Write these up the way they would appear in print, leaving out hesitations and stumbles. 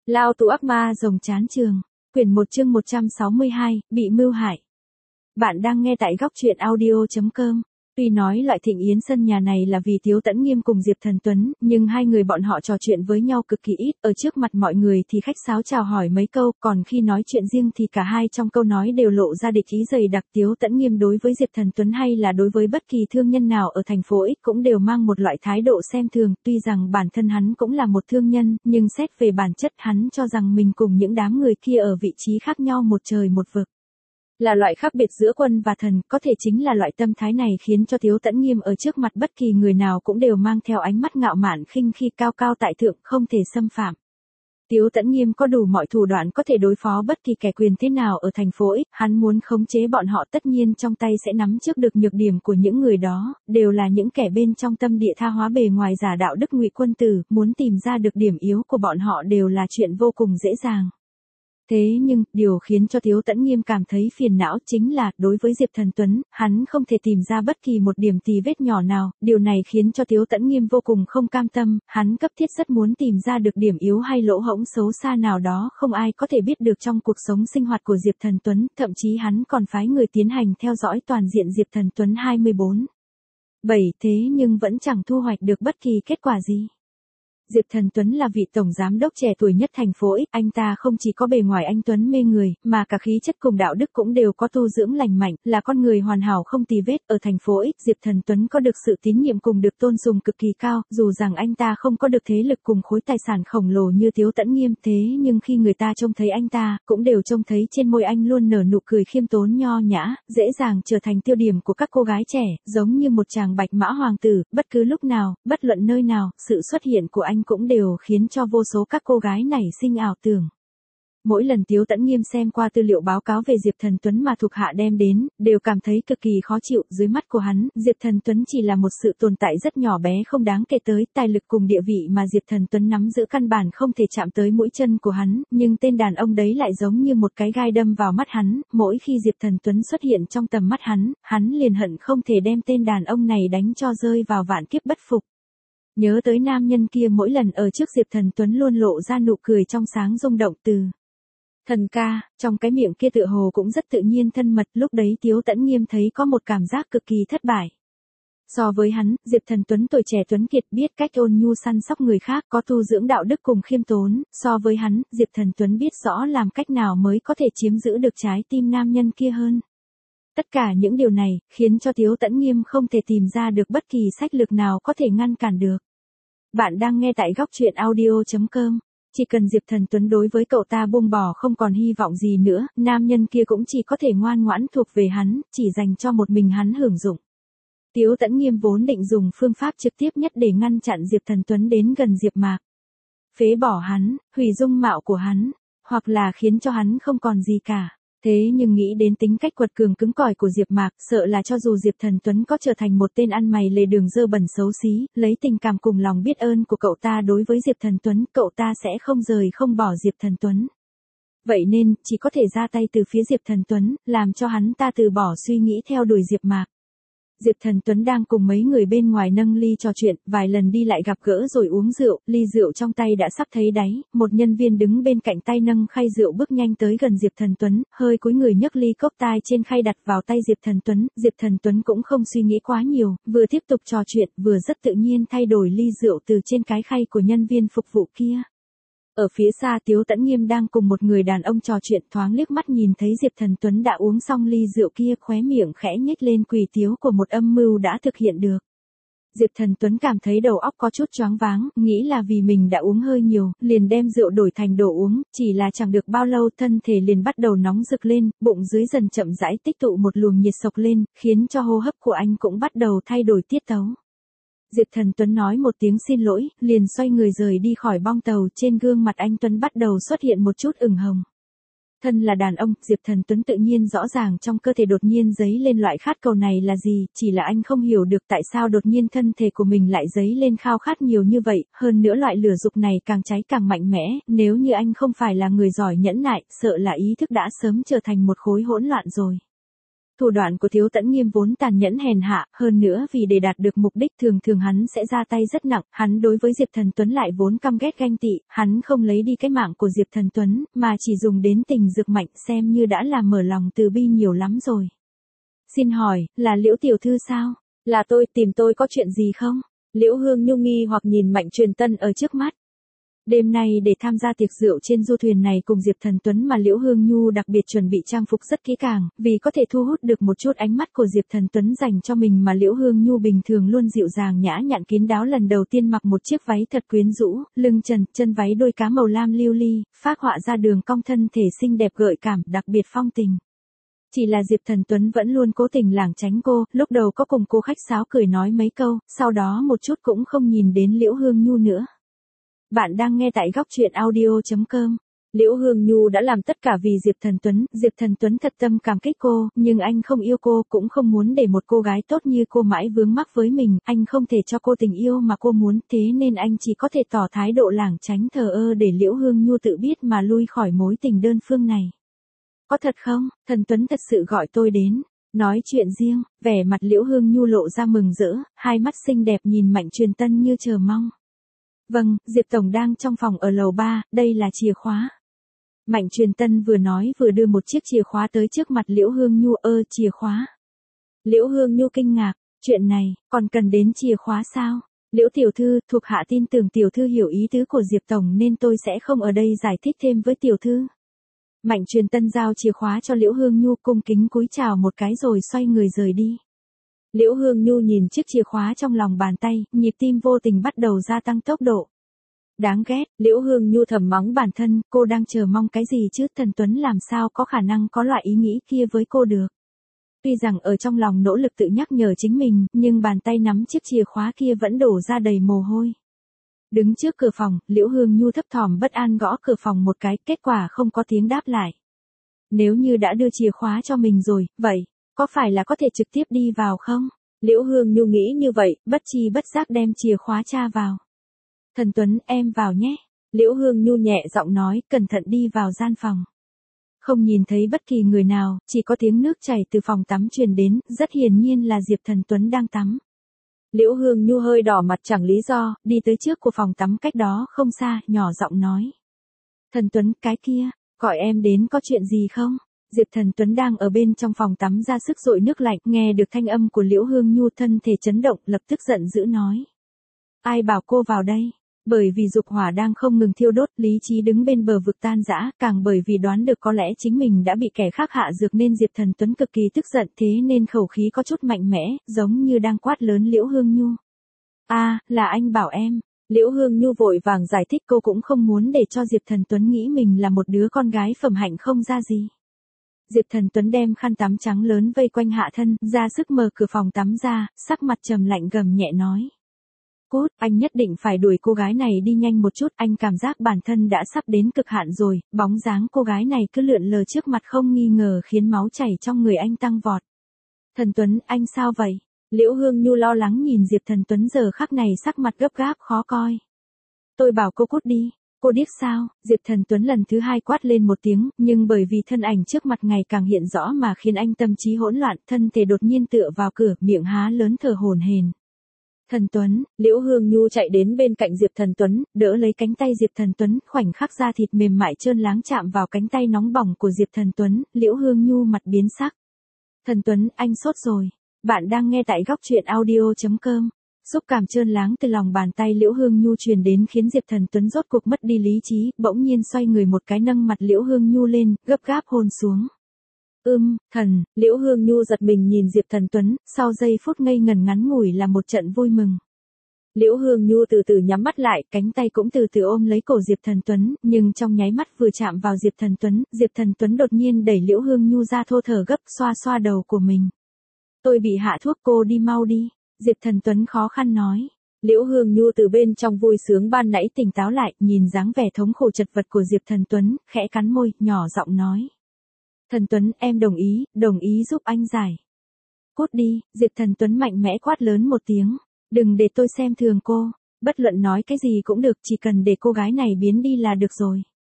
Lao tù ác ma rồng chán trường. Quyển 1 chương 162, bị mưu hại. Bạn đang nghe tại góc truyện audio.com. Tuy nói loại thịnh yến sân nhà này là vì Tiếu Tẫn Nghiêm cùng Diệp Thần Tuấn, nhưng hai người bọn họ trò chuyện với nhau cực kỳ ít, ở trước mặt mọi người thì khách sáo chào hỏi mấy câu, còn khi nói chuyện riêng thì cả hai trong câu nói đều lộ ra địch ý dày đặc. Tiếu Tẫn Nghiêm đối với Diệp Thần Tuấn hay là đối với bất kỳ thương nhân nào ở thành phố X cũng đều mang một loại thái độ xem thường, tuy rằng bản thân hắn cũng là một thương nhân, nhưng xét về bản chất hắn cho rằng mình cùng những đám người kia ở vị trí khác nhau một trời một vực. Là loại khác biệt giữa quân và thần, có thể chính là loại tâm thái này khiến cho Tiếu Tẫn Nghiêm ở trước mặt bất kỳ người nào cũng đều mang theo ánh mắt ngạo mạn khinh khi, cao cao tại thượng, không thể xâm phạm. Tiếu Tẫn Nghiêm có đủ mọi thủ đoạn có thể đối phó bất kỳ kẻ quyền thế nào ở thành phố X, hắn muốn khống chế bọn họ tất nhiên trong tay sẽ nắm trước được nhược điểm của những người đó, đều là những kẻ bên trong tâm địa tha hóa bề ngoài giả đạo đức ngụy quân tử, muốn tìm ra được điểm yếu của bọn họ đều là chuyện vô cùng dễ dàng. Thế nhưng, điều khiến cho Tiếu Tẫn Nghiêm cảm thấy phiền não chính là, đối với Diệp Thần Tuấn, hắn không thể tìm ra bất kỳ một điểm tì vết nhỏ nào, điều này khiến cho Tiếu Tẫn Nghiêm vô cùng không cam tâm, hắn cấp thiết rất muốn tìm ra được điểm yếu hay lỗ hổng xấu xa nào đó không ai có thể biết được trong cuộc sống sinh hoạt của Diệp Thần Tuấn, thậm chí hắn còn phái người tiến hành theo dõi toàn diện Diệp Thần Tuấn 24/7, thế nhưng vẫn chẳng thu hoạch được bất kỳ kết quả gì. Diệp Thần Tuấn là vị tổng giám đốc trẻ tuổi nhất thành phố X, anh ta không chỉ có bề ngoài anh tuấn mê người, mà cả khí chất cùng đạo đức cũng đều có tu dưỡng lành mạnh, là con người hoàn hảo không tì vết. Ở thành phố X, Diệp Thần Tuấn có được sự tín nhiệm cùng được tôn sùng cực kỳ cao, dù rằng anh ta không có được thế lực cùng khối tài sản khổng lồ như Tiếu Tẫn Nghiêm, thế nhưng khi người ta trông thấy anh ta, cũng đều trông thấy trên môi anh luôn nở nụ cười khiêm tốn nho nhã, dễ dàng trở thành tiêu điểm của các cô gái trẻ, giống như một chàng bạch mã hoàng tử, bất cứ lúc nào, bất luận nơi nào, sự xuất hiện của anh cũng đều khiến cho vô số các cô gái nảy sinh ảo tưởng. Mỗi lần Tiếu Tẫn Nghiêm xem qua tư liệu báo cáo về Diệp Thần Tuấn mà thuộc hạ đem đến, đều cảm thấy cực kỳ khó chịu. Dưới mắt của hắn, Diệp Thần Tuấn chỉ là một sự tồn tại rất nhỏ bé không đáng kể tới, tài lực cùng địa vị mà Diệp Thần Tuấn nắm giữ căn bản không thể chạm tới mũi chân của hắn, nhưng tên đàn ông đấy lại giống như một cái gai đâm vào mắt hắn, mỗi khi Diệp Thần Tuấn xuất hiện trong tầm mắt hắn liền hận không thể đem tên đàn ông này đánh cho rơi vào vạn kiếp bất phục. Nhớ tới nam nhân kia mỗi lần ở trước Diệp Thần Tuấn luôn lộ ra nụ cười trong sáng rung động từ thần ca, trong cái miệng kia tựa hồ cũng rất tự nhiên thân mật, lúc đấy Tiếu Tẫn Nghiêm thấy có một cảm giác cực kỳ thất bại. So với hắn, Diệp Thần Tuấn tuổi trẻ tuấn kiệt biết cách ôn nhu săn sóc người khác, có tu dưỡng đạo đức cùng khiêm tốn, so với hắn, Diệp Thần Tuấn biết rõ làm cách nào mới có thể chiếm giữ được trái tim nam nhân kia hơn. Tất cả những điều này, khiến cho Tiếu Tẫn Nghiêm không thể tìm ra được bất kỳ sách lược nào có thể ngăn cản được. Bạn đang nghe tại góc truyện audio.com. Chỉ cần Diệp Thần Tuấn đối với cậu ta buông bỏ không còn hy vọng gì nữa, nam nhân kia cũng chỉ có thể ngoan ngoãn thuộc về hắn, chỉ dành cho một mình hắn hưởng dụng. Tiếu Tẫn Nghiêm vốn định dùng phương pháp trực tiếp nhất để ngăn chặn Diệp Thần Tuấn đến gần Diệp Mạc. Phế bỏ hắn, hủy dung mạo của hắn, hoặc là khiến cho hắn không còn gì cả. Thế nhưng nghĩ đến tính cách quật cường cứng cỏi của Diệp Mạc, sợ là cho dù Diệp Thần Tuấn có trở thành một tên ăn mày lề đường dơ bẩn xấu xí, lấy tình cảm cùng lòng biết ơn của cậu ta đối với Diệp Thần Tuấn, cậu ta sẽ không rời không bỏ Diệp Thần Tuấn. Vậy nên, chỉ có thể ra tay từ phía Diệp Thần Tuấn, làm cho hắn ta từ bỏ suy nghĩ theo đuổi Diệp Mạc. Diệp Thần Tuấn đang cùng mấy người bên ngoài nâng ly trò chuyện, vài lần đi lại gặp gỡ rồi uống rượu, ly rượu trong tay đã sắp thấy đáy, một nhân viên đứng bên cạnh tay nâng khay rượu bước nhanh tới gần Diệp Thần Tuấn, hơi cúi người nhấc ly cốc tai trên khay đặt vào tay Diệp Thần Tuấn cũng không suy nghĩ quá nhiều, vừa tiếp tục trò chuyện, vừa rất tự nhiên thay đổi ly rượu từ trên cái khay của nhân viên phục vụ kia. Ở phía xa Tiếu Tẫn Nghiêm đang cùng một người đàn ông trò chuyện, thoáng liếc mắt nhìn thấy Diệp Thần Tuấn đã uống xong ly rượu kia, khóe miệng khẽ nhếch lên, quỷ tiếu của một âm mưu đã thực hiện được. Diệp Thần Tuấn cảm thấy đầu óc có chút choáng váng, nghĩ là vì mình đã uống hơi nhiều, liền đem rượu đổi thành đồ uống, chỉ là chẳng được bao lâu thân thể liền bắt đầu nóng rực lên, bụng dưới dần chậm rãi tích tụ một luồng nhiệt sộc lên, khiến cho hô hấp của anh cũng bắt đầu thay đổi tiết tấu. Diệp Thần Tuấn nói một tiếng xin lỗi, liền xoay người rời đi khỏi bong tàu, trên gương mặt anh Tuấn bắt đầu xuất hiện một chút ửng hồng. Thân là đàn ông, Diệp Thần Tuấn tự nhiên rõ ràng trong cơ thể đột nhiên dấy lên loại khát cầu này là gì, chỉ là anh không hiểu được tại sao đột nhiên thân thể của mình lại dấy lên khao khát nhiều như vậy, hơn nữa loại lửa dục này càng cháy càng mạnh mẽ, nếu như anh không phải là người giỏi nhẫn nại, sợ là ý thức đã sớm trở thành một khối hỗn loạn rồi. Thủ đoạn của Thiếu Tẫn Nghiêm vốn tàn nhẫn hèn hạ, hơn nữa vì để đạt được mục đích thường thường hắn sẽ ra tay rất nặng, hắn đối với Diệp Thần Tuấn lại vốn căm ghét ganh tị, hắn không lấy đi cái mạng của Diệp Thần Tuấn, mà chỉ dùng đến tình dược mạnh xem như đã là mở lòng từ bi nhiều lắm rồi. Xin hỏi, là Liễu tiểu thư sao? Là tôi, tìm tôi có chuyện gì không? Liễu Hương Nhu nghi hoặc nhìn Mạnh Truyền Tân ở trước mắt. Đêm nay để tham gia tiệc rượu trên du thuyền này cùng Diệp Thần Tuấn mà Liễu Hương Nhu đặc biệt chuẩn bị trang phục rất kỹ càng, vì có thể thu hút được một chút ánh mắt của Diệp Thần Tuấn dành cho mình mà Liễu Hương Nhu bình thường luôn dịu dàng nhã nhặn kín đáo lần đầu tiên mặc một chiếc váy thật quyến rũ, lưng trần, chân váy đôi cá màu lam lưu ly, phác họa ra đường cong thân thể xinh đẹp gợi cảm, đặc biệt phong tình. Chỉ là Diệp Thần Tuấn vẫn luôn cố tình lảng tránh cô, lúc đầu có cùng cô khách sáo cười nói mấy câu, sau đó một chút cũng không nhìn đến Liễu Hương Nhu nữa. Bạn đang nghe tại góc truyện audio.com. Liễu Hương Nhu đã làm tất cả vì Diệp Thần Tuấn thật tâm cảm kích cô, nhưng anh không yêu cô, cũng không muốn để một cô gái tốt như cô mãi vướng mắc với mình, anh không thể cho cô tình yêu mà cô muốn, thế nên anh chỉ có thể tỏ thái độ lảng tránh thờ ơ để Liễu Hương Nhu tự biết mà lui khỏi mối tình đơn phương này. Có thật không, Thần Tuấn thật sự gọi tôi đến. Nói chuyện riêng, vẻ mặt Liễu Hương Nhu lộ ra mừng rỡ, hai mắt xinh đẹp nhìn Mạnh Truyền Tân như chờ mong. Vâng, Diệp Tổng đang trong phòng ở lầu 3, đây là chìa khóa. Mạnh Truyền Tân vừa nói vừa đưa một chiếc chìa khóa tới trước mặt Liễu Hương Nhu. Chìa khóa. Liễu Hương Nhu kinh ngạc, chuyện này, còn cần đến chìa khóa sao? Liễu tiểu thư, thuộc hạ tin tưởng tiểu thư hiểu ý tứ của Diệp Tổng nên tôi sẽ không ở đây giải thích thêm với tiểu thư. Mạnh Truyền Tân giao chìa khóa cho Liễu Hương Nhu cung kính cúi chào một cái rồi xoay người rời đi. Liễu Hương Nhu nhìn chiếc chìa khóa trong lòng bàn tay, nhịp tim vô tình bắt đầu gia tăng tốc độ. Đáng ghét, Liễu Hương Nhu thầm mắng bản thân, cô đang chờ mong cái gì chứ, Thần Tuấn làm sao có khả năng có loại ý nghĩ kia với cô được. Tuy rằng ở trong lòng nỗ lực tự nhắc nhở chính mình, nhưng bàn tay nắm chiếc chìa khóa kia vẫn đổ ra đầy mồ hôi. Đứng trước cửa phòng, Liễu Hương Nhu thấp thỏm bất an gõ cửa phòng một cái, kết quả không có tiếng đáp lại. Nếu như đã đưa chìa khóa cho mình rồi, vậy, có phải là có thể trực tiếp đi vào không? Liễu Hương Nhu nghĩ như vậy, bất chi bất giác đem chìa khóa tra vào. Thần Tuấn, em vào nhé. Liễu Hương Nhu nhẹ giọng nói, cẩn thận đi vào gian phòng. Không nhìn thấy bất kỳ người nào, chỉ có tiếng nước chảy từ phòng tắm truyền đến, rất hiển nhiên là Diệp Thần Tuấn đang tắm. Liễu Hương Nhu hơi đỏ mặt chẳng lý do, đi tới trước của phòng tắm cách đó không xa, nhỏ giọng nói. Thần Tuấn, cái kia, gọi em đến có chuyện gì không? Diệp Thần Tuấn đang ở bên trong phòng tắm ra sức dội nước lạnh, nghe được thanh âm của Liễu Hương Nhu thân thể chấn động, lập tức giận dữ nói. Ai bảo cô vào đây? Bởi vì dục hỏa đang không ngừng thiêu đốt, lý trí đứng bên bờ vực tan rã, càng bởi vì đoán được có lẽ chính mình đã bị kẻ khác hạ dược nên Diệp Thần Tuấn cực kỳ tức giận, thế nên khẩu khí có chút mạnh mẽ, giống như đang quát lớn Liễu Hương Nhu. Là anh bảo em. Liễu Hương Nhu vội vàng giải thích, cô cũng không muốn để cho Diệp Thần Tuấn nghĩ mình là một đứa con gái phẩm hạnh không ra gì. Diệp Thần Tuấn đem khăn tắm trắng lớn vây quanh hạ thân, ra sức mở cửa phòng tắm ra, sắc mặt trầm lạnh gầm nhẹ nói. Cút, anh nhất định phải đuổi cô gái này đi nhanh một chút, anh cảm giác bản thân đã sắp đến cực hạn rồi, bóng dáng cô gái này cứ lượn lờ trước mặt không nghi ngờ khiến máu chảy trong người anh tăng vọt. Thần Tuấn, anh sao vậy? Liễu Hương Nhu lo lắng nhìn Diệp Thần Tuấn giờ khắc này sắc mặt gấp gáp khó coi. Tôi bảo cô cút đi. Cô điếc sao? Diệp Thần Tuấn lần thứ hai quát lên một tiếng, nhưng bởi vì thân ảnh trước mặt ngày càng hiện rõ mà khiến anh tâm trí hỗn loạn, thân thể đột nhiên tựa vào cửa, miệng há lớn thở hổn hển. Thần Tuấn, Liễu Hương Nhu chạy đến bên cạnh Diệp Thần Tuấn, đỡ lấy cánh tay Diệp Thần Tuấn, khoảnh khắc da thịt mềm mại trơn láng chạm vào cánh tay nóng bỏng của Diệp Thần Tuấn, Liễu Hương Nhu mặt biến sắc. Thần Tuấn, anh sốt rồi. Bạn đang nghe tại góc truyện audio.com. Xúc cảm trơn láng từ lòng bàn tay Liễu Hương Nhu truyền đến khiến Diệp Thần Tuấn rốt cuộc mất đi lý trí, bỗng nhiên xoay người một cái nâng mặt Liễu Hương Nhu lên, gấp gáp hôn xuống. Liễu Hương Nhu giật mình nhìn Diệp Thần Tuấn, sau giây phút ngây ngần ngắn ngủi là một trận vui mừng. Liễu Hương Nhu từ từ nhắm mắt lại, cánh tay cũng từ từ ôm lấy cổ Diệp Thần Tuấn, nhưng trong nháy mắt vừa chạm vào Diệp Thần Tuấn đột nhiên đẩy Liễu Hương Nhu ra thô thở gấp, xoa xoa đầu của mình. Tôi bị hạ thuốc, cô đi mau đi. Diệp Thần Tuấn khó khăn nói. Liễu Hương Nhu từ bên trong vui sướng ban nãy tỉnh táo lại, nhìn dáng vẻ thống khổ chật vật của Diệp Thần Tuấn, khẽ cắn môi, nhỏ giọng nói. Thần Tuấn, em đồng ý giúp anh giải. Cút đi, Diệp Thần Tuấn mạnh mẽ quát lớn một tiếng. Đừng để tôi xem thường cô, bất luận nói cái gì cũng được, chỉ cần để cô gái này biến đi là được rồi.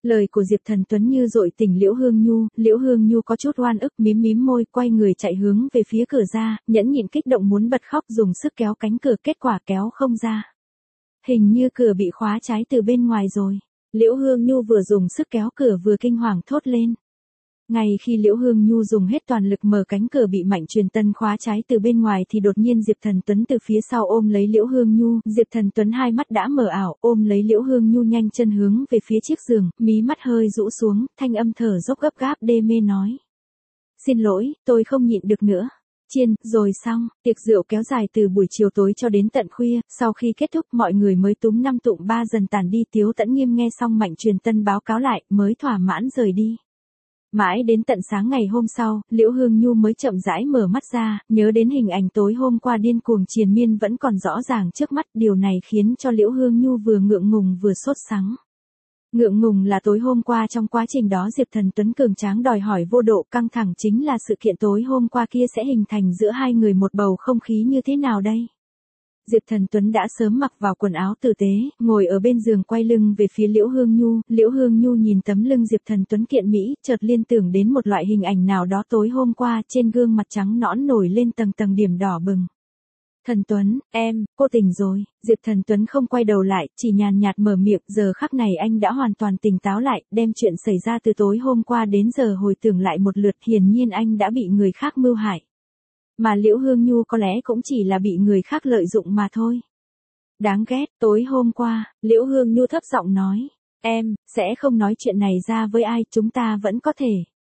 Lời của Diệp Thần Tuấn như dội tỉnh Liễu Hương Nhu có chút oan ức mím mím môi quay người chạy hướng về phía cửa ra, nhẫn nhịn kích động muốn bật khóc dùng sức kéo cánh cửa kết quả kéo không ra. Hình như cửa bị khóa trái từ bên ngoài rồi. Liễu Hương Nhu vừa dùng sức kéo cửa vừa kinh hoàng thốt lên. Ngay khi Liễu Hương Nhu dùng hết toàn lực mở cánh cửa bị Mạnh Truyền Tân khóa trái từ bên ngoài thì đột nhiên Diệp Thần Tuấn từ phía sau ôm lấy Liễu Hương Nhu, Diệp Thần Tuấn hai mắt đã mở ảo, ôm lấy Liễu Hương Nhu nhanh chân hướng về phía chiếc giường, mí mắt hơi rũ xuống, thanh âm thở dốc gấp gáp đê mê nói. Xin lỗi, tôi không nhịn được nữa. Chiên, rồi xong, tiệc rượu kéo dài từ buổi chiều tối cho đến tận khuya, sau khi kết thúc mọi người mới túm năm tụm ba dần tản đi. Tiếu Tẫn Nghiêm nghe xong Mạnh Truyền Tân báo cáo lại, mới thỏa mãn rời đi. Mãi đến tận sáng ngày hôm sau, Liễu Hương Nhu mới chậm rãi mở mắt ra, nhớ đến hình ảnh tối hôm qua điên cuồng triền miên vẫn còn rõ ràng trước mắt, điều này khiến cho Liễu Hương Nhu vừa ngượng ngùng vừa sốt sắng. Ngượng ngùng là tối hôm qua trong quá trình đó Diệp Thần Tuấn cường tráng đòi hỏi vô độ căng thẳng chính là sự kiện tối hôm qua kia sẽ hình thành giữa hai người một bầu không khí như thế nào đây? Diệp Thần Tuấn đã sớm mặc vào quần áo tử tế, ngồi ở bên giường quay lưng về phía Liễu Hương Nhu nhìn tấm lưng Diệp Thần Tuấn kiện mỹ, chợt liên tưởng đến một loại hình ảnh nào đó tối hôm qua trên gương mặt trắng nõn nổi lên tầng tầng điểm đỏ bừng. Thần Tuấn, cô tỉnh rồi. Diệp Thần Tuấn không quay đầu lại, chỉ nhàn nhạt mở miệng, giờ khắc này anh đã hoàn toàn tỉnh táo lại, đem chuyện xảy ra từ tối hôm qua đến giờ hồi tưởng lại một lượt, hiển nhiên anh đã bị người khác mưu hại. Mà Liễu Hương Nhu có lẽ cũng chỉ là bị người khác lợi dụng mà thôi. Đáng ghét, tối hôm qua, Liễu Hương Nhu thấp giọng nói, em sẽ không nói chuyện này ra với ai, chúng ta vẫn có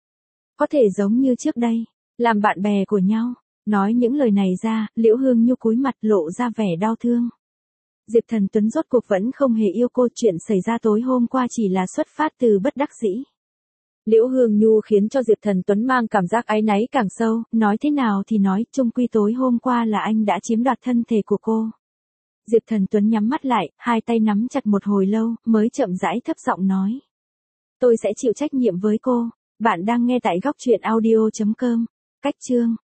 thể giống như trước đây, làm bạn bè của nhau. Nói những lời này ra, Liễu Hương Nhu cúi mặt lộ ra vẻ đau thương. Diệp Thần Tuấn rốt cuộc vẫn không hề yêu cô, chuyện xảy ra tối hôm qua chỉ là xuất phát từ bất đắc dĩ. Liễu Hương Nhu khiến cho Diệp Thần Tuấn mang cảm giác áy náy càng sâu, nói thế nào thì nói, chung quy tối hôm qua là anh đã chiếm đoạt thân thể của cô. Diệp Thần Tuấn nhắm mắt lại, hai tay nắm chặt một hồi lâu, mới chậm rãi thấp giọng nói. Tôi sẽ chịu trách nhiệm với cô. Bạn đang nghe tại góc truyện audio.com. Cách chương